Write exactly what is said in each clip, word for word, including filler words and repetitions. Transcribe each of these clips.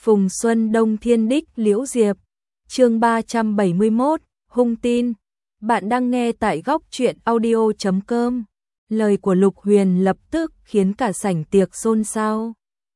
Phùng Xuân Đông Thiên Đích Liễu Diệp. Chương ba trăm bảy mươi mốt, hung tin. Bạn đang nghe tại góc truyện audio chấm com. Lời của Lục Huyền lập tức khiến cả sảnh tiệc xôn xao.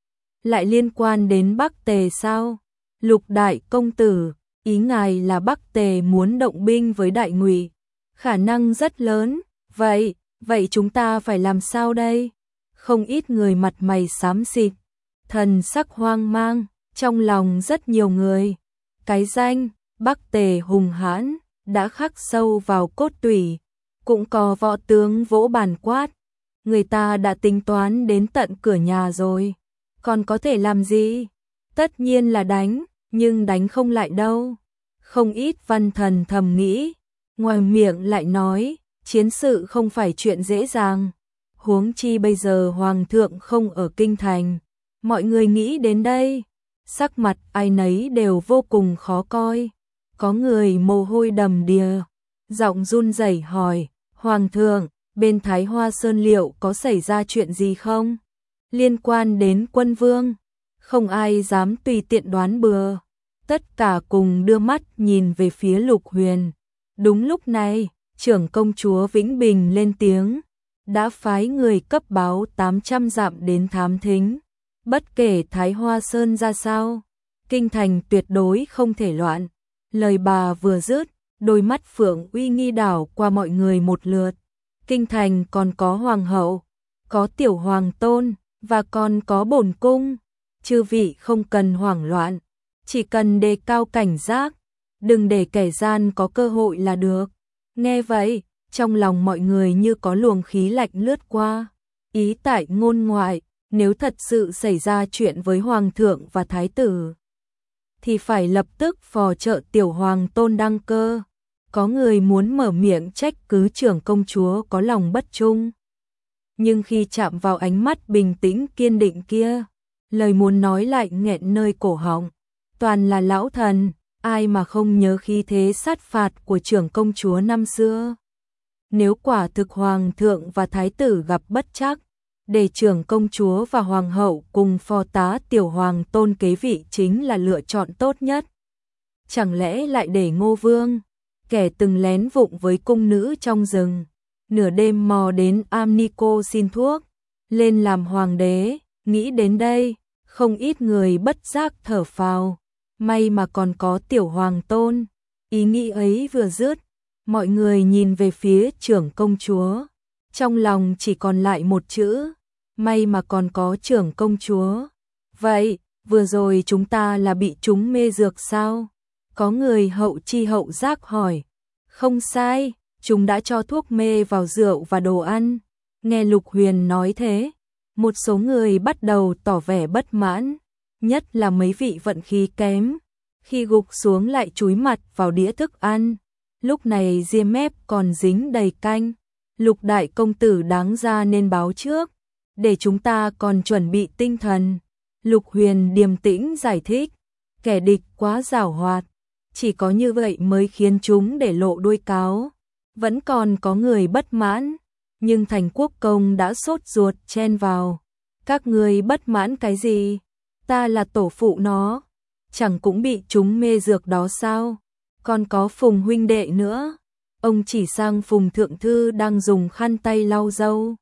Lại liên quan đến Bắc Tề sao? Lục đại công tử, ý ngài là Bắc Tề muốn động binh với Đại Ngụy? Khả năng rất lớn. Vậy, vậy chúng ta phải làm sao đây? Không ít người mặt mày xám xịt, thần sắc hoang mang, trong lòng rất nhiều người. Cái danh Bắc Tề hùng hãn đã khắc sâu vào cốt tủy, cũng có võ tướng vỗ bàn quát, người ta đã tính toán đến tận cửa nhà rồi, còn có thể làm gì? Tất nhiên là đánh, nhưng đánh không lại đâu. Không ít văn thần thầm nghĩ, ngoài miệng lại nói, chiến sự không phải chuyện dễ dàng. Huống chi bây giờ hoàng thượng không ở kinh thành. Mọi người nghĩ đến đây, sắc mặt ai nấy đều vô cùng khó coi. Có người mồ hôi đầm đìa, giọng run rẩy hỏi, hoàng thượng, bên Thái Hoa Sơn liệu có xảy ra chuyện gì không? Liên quan đến quân vương, không ai dám tùy tiện đoán bừa. Tất cả cùng đưa mắt nhìn về phía Lục Huyền. Đúng lúc này, trưởng công chúa Vĩnh Bình lên tiếng, đã phái người cấp báo tám trăm dặm đến thám thính. Bất kể Thái Hoa Sơn ra sao, kinh thành tuyệt đối không thể loạn. Lời bà vừa dứt, đôi mắt Phượng uy nghi đảo qua mọi người một lượt. Kinh thành còn có hoàng hậu, có tiểu hoàng tôn, và còn có bổn cung. Chư vị không cần hoảng loạn, chỉ cần đề cao cảnh giác, đừng để kẻ gian có cơ hội là được. Nghe vậy, trong lòng mọi người như có luồng khí lạnh lướt qua. Ý tại ngôn ngoại, nếu thật sự xảy ra chuyện với hoàng thượng và thái tử, thì phải lập tức phò trợ tiểu hoàng tôn đăng cơ. Có người muốn mở miệng trách cứ trưởng công chúa có lòng bất trung. Nhưng khi chạm vào ánh mắt bình tĩnh kiên định kia, lời muốn nói lại nghẹn nơi cổ họng. Toàn là lão thần, ai mà không nhớ khí thế sát phạt của trưởng công chúa năm xưa. Nếu quả thực hoàng thượng và thái tử gặp bất trắc, để trưởng công chúa và hoàng hậu cùng phò tá tiểu hoàng tôn kế vị chính là lựa chọn tốt nhất. Chẳng lẽ lại để Ngô Vương, kẻ từng lén vụng với cung nữ trong rừng, nửa đêm mò đến Amnico xin thuốc, lên làm hoàng đế? Nghĩ đến đây, không ít người bất giác thở phào. May mà còn có tiểu hoàng tôn. Ý nghĩ ấy vừa dứt, mọi người nhìn về phía trưởng công chúa. Trong lòng chỉ còn lại một chữ, may mà còn có trưởng công chúa. Vậy, vừa rồi chúng ta là bị chúng mê dược sao? Có người hậu chi hậu giác hỏi. Không sai, chúng đã cho thuốc mê vào rượu và đồ ăn. Nghe Lục Huyền nói thế, một số người bắt đầu tỏ vẻ bất mãn. Nhất là mấy vị vận khí kém, khi gục xuống lại chúi mặt vào đĩa thức ăn. Lúc này ria mép còn dính đầy canh. Lục đại công tử đáng ra nên báo trước, để chúng ta còn chuẩn bị tinh thần. Lục Huyền điềm tĩnh giải thích, kẻ địch quá giảo hoạt, chỉ có như vậy mới khiến chúng để lộ đuôi cáo. Vẫn còn có người bất mãn, nhưng Thành Quốc Công đã sốt ruột chen vào. Các người bất mãn cái gì? Ta là tổ phụ nó, chẳng cũng bị chúng mê dược đó sao? Còn có Phùng huynh đệ nữa. Ông chỉ sang Phùng thượng thư đang dùng khăn tay lau râu.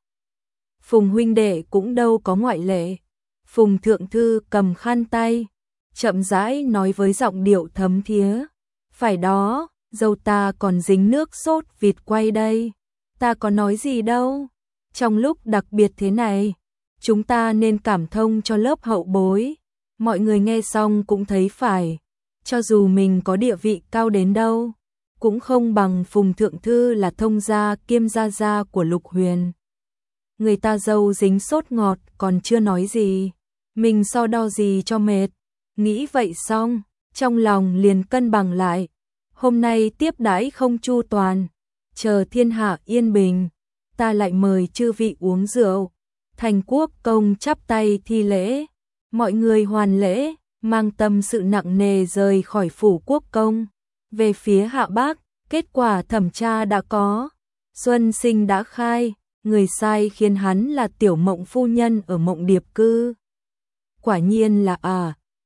Phùng huynh đệ cũng đâu có ngoại lệ. Phùng thượng thư cầm khăn tay, chậm rãi nói với giọng điệu thấm thía. Phải đó, dâu ta còn dính nước sốt vịt quay đây. Ta có nói gì đâu. Trong lúc đặc biệt thế này, chúng ta nên cảm thông cho lớp hậu bối. Mọi người nghe xong cũng thấy phải, cho dù mình có địa vị cao đến đâu, cũng không bằng Phùng thượng thư là thông gia kiêm gia gia của Lục Huyền. Người ta dâu dính sốt ngọt còn chưa nói gì, mình so đo gì cho mệt. Nghĩ vậy xong, trong lòng liền cân bằng lại. Hôm nay tiếp đãi không chu toàn, chờ thiên hạ yên bình, ta lại mời chư vị uống rượu. Thành Quốc Công chắp tay thi lễ, mọi người hoàn lễ, mang tâm sự nặng nề rời khỏi phủ quốc công. Về phía Hạ Bác, kết quả thẩm tra đã có. Xuân Sinh đã khai, người sai khiến hắn là Tiểu Mộng phu nhân ở Mộng Điệp cư. Quả nhiên là à,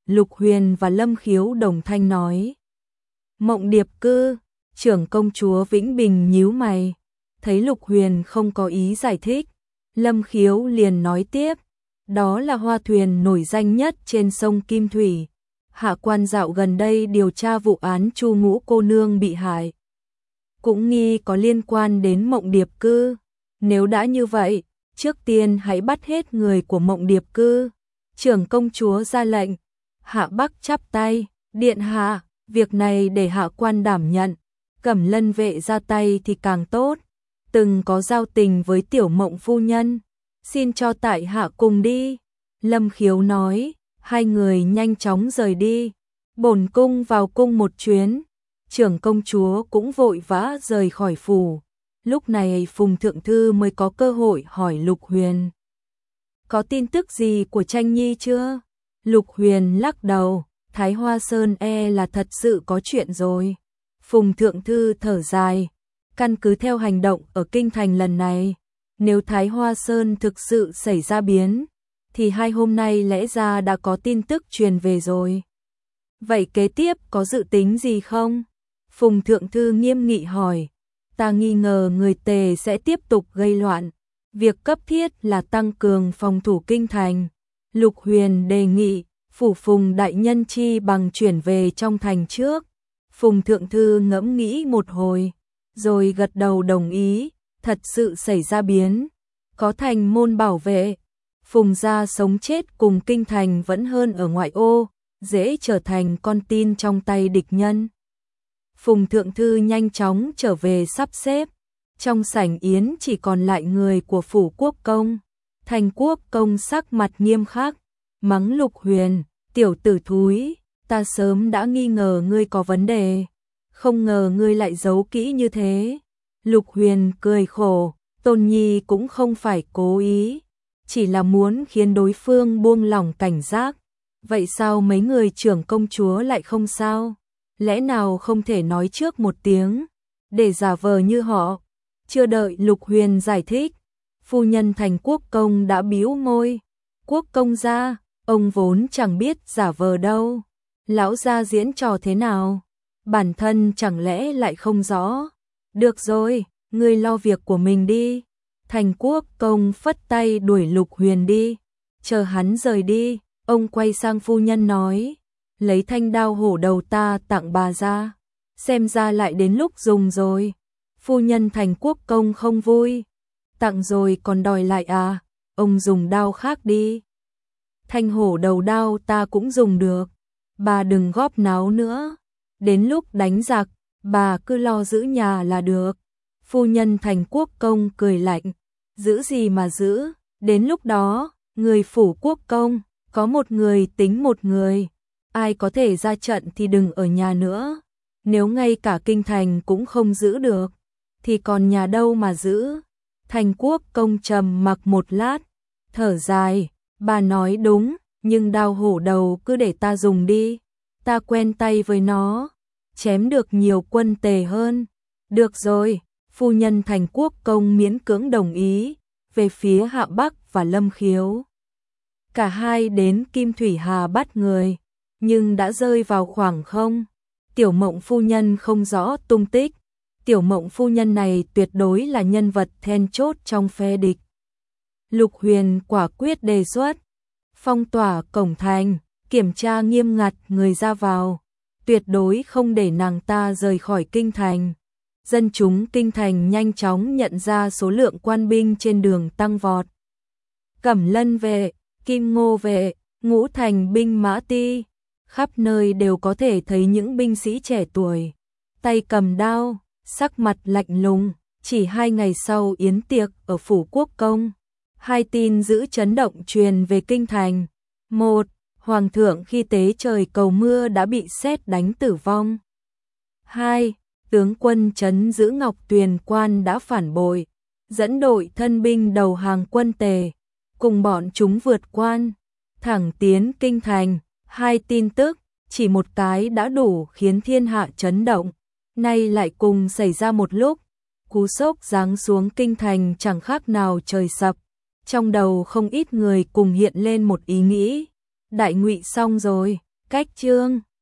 Lục Huyền và Lâm Khiếu đồng thanh nói. Mộng Điệp Cư, trưởng công chúa Vĩnh Bình nhíu mày, thấy Lục Huyền không có ý giải thích, Lâm Khiếu liền nói tiếp, đó là hoa thuyền nổi danh nhất trên sông Kim Thủy. Hạ quan dạo gần đây điều tra vụ án Chu Ngũ cô nương bị hại, cũng nghi có liên quan đến Mộng Điệp Cư. Nếu đã như vậy, trước tiên hãy bắt hết người của Mộng Điệp Cư. Trưởng công chúa ra lệnh. Hạ Bắc chắp tay, điện hạ, việc này để hạ quan đảm nhận. Cẩm Lân vệ ra tay thì càng tốt, từng có giao tình với Tiểu Mộng phu nhân, xin cho tại hạ cùng đi. Lâm Khiếu nói, hai người nhanh chóng rời đi. Bổn cung vào cung một chuyến. Trưởng công chúa cũng vội vã rời khỏi phủ. Lúc này Phùng Thượng Thư mới có cơ hội hỏi Lục Huyền. Có tin tức gì của Tranh Nhi chưa? Lục Huyền lắc đầu, Thái Hoa Sơn e là thật sự có chuyện rồi. Phùng Thượng Thư thở dài, căn cứ theo hành động ở Kinh Thành lần này, nếu Thái Hoa Sơn thực sự xảy ra biến, thì hai hôm nay lẽ ra đã có tin tức truyền về rồi. Vậy kế tiếp có dự tính gì không? Phùng Thượng Thư nghiêm nghị hỏi. Ta nghi ngờ người Tề sẽ tiếp tục gây loạn. Việc cấp thiết là tăng cường phòng thủ Kinh Thành. Lục Huyền đề nghị, phủ Phùng đại nhân chi bằng chuyển về trong thành trước. Phùng Thượng Thư ngẫm nghĩ một hồi, rồi gật đầu đồng ý, thật sự xảy ra biến. Có thành môn bảo vệ, Phùng gia sống chết cùng Kinh Thành vẫn hơn ở ngoại ô, dễ trở thành con tin trong tay địch nhân. Phùng Thượng Thư nhanh chóng trở về sắp xếp. Trong sảnh yến chỉ còn lại người của phủ Quốc công. Thành Quốc công sắc mặt nghiêm khắc, mắng Lục Huyền, tiểu tử thúi, ta sớm đã nghi ngờ ngươi có vấn đề, không ngờ ngươi lại giấu kỹ như thế. Lục Huyền cười khổ, Tôn Nhi cũng không phải cố ý, chỉ là muốn khiến đối phương buông lỏng cảnh giác. Vậy sao mấy người trưởng công chúa lại không sao? Lẽ nào không thể nói trước một tiếng, để giả vờ như họ? Chưa đợi Lục Huyền giải thích, phu nhân Thành Quốc công đã bĩu môi. Quốc công gia, ông vốn chẳng biết giả vờ đâu. Lão gia diễn trò thế nào? Bản thân chẳng lẽ lại không rõ? Được rồi, ngươi lo việc của mình đi. Thành Quốc công phất tay đuổi Lục Huyền đi. Chờ hắn rời đi, ông quay sang phu nhân nói, lấy thanh đao hổ đầu ta tặng bà ra, xem ra lại đến lúc dùng rồi. Phu nhân Thành Quốc công không vui, tặng rồi còn đòi lại à? Ông dùng đao khác đi. Thanh hổ đầu đao ta cũng dùng được, bà đừng góp náo nữa. Đến lúc đánh giặc, bà cứ lo giữ nhà là được. Phu nhân Thành Quốc công cười lạnh, giữ gì mà giữ, đến lúc đó, người phủ Quốc công, có một người tính một người, ai có thể ra trận thì đừng ở nhà nữa. Nếu ngay cả Kinh Thành cũng không giữ được, thì còn nhà đâu mà giữ. Thành Quốc công trầm mặc một lát, thở dài, bà nói đúng, nhưng đao hổ đầu cứ để ta dùng đi, ta quen tay với nó, chém được nhiều quân Tề hơn. Được rồi, phu nhân Thành Quốc công miễn cưỡng đồng ý. Về phía Hạ Bắc và Lâm Khiếu, cả hai đến Kim Thủy Hà bắt người, nhưng đã rơi vào khoảng không. Tiểu Mộng phu nhân không rõ tung tích. Tiểu Mộng phu nhân này tuyệt đối là nhân vật then chốt trong phe địch. Lục Huyền quả quyết đề xuất phong tỏa cổng thành, kiểm tra nghiêm ngặt người ra vào, tuyệt đối không để nàng ta rời khỏi Kinh Thành. Dân chúng Kinh Thành nhanh chóng nhận ra số lượng quan binh trên đường tăng vọt. Cẩm Lân vệ, Kim Ngô vệ, Ngũ Thành binh mã ti, khắp nơi đều có thể thấy những binh sĩ trẻ tuổi, tay cầm đao, sắc mặt lạnh lùng. Chỉ hai ngày sau yến tiệc ở phủ Quốc công, hai tin dữ chấn động truyền về Kinh Thành. Một, Hoàng thượng khi tế trời cầu mưa đã bị sét đánh tử vong. Hai, tướng quân trấn giữ Ngọc Tuyền Quan đã phản bội, dẫn đội thân binh đầu hàng quân Tề, cùng bọn chúng vượt quan, thẳng tiến Kinh Thành. Hai tin tức, chỉ một cái đã đủ khiến thiên hạ chấn động, nay lại cùng xảy ra một lúc. Cú sốc giáng xuống Kinh Thành chẳng khác nào trời sập. Trong đầu không ít người cùng hiện lên một ý nghĩ, đại ngụy xong rồi. Cách chương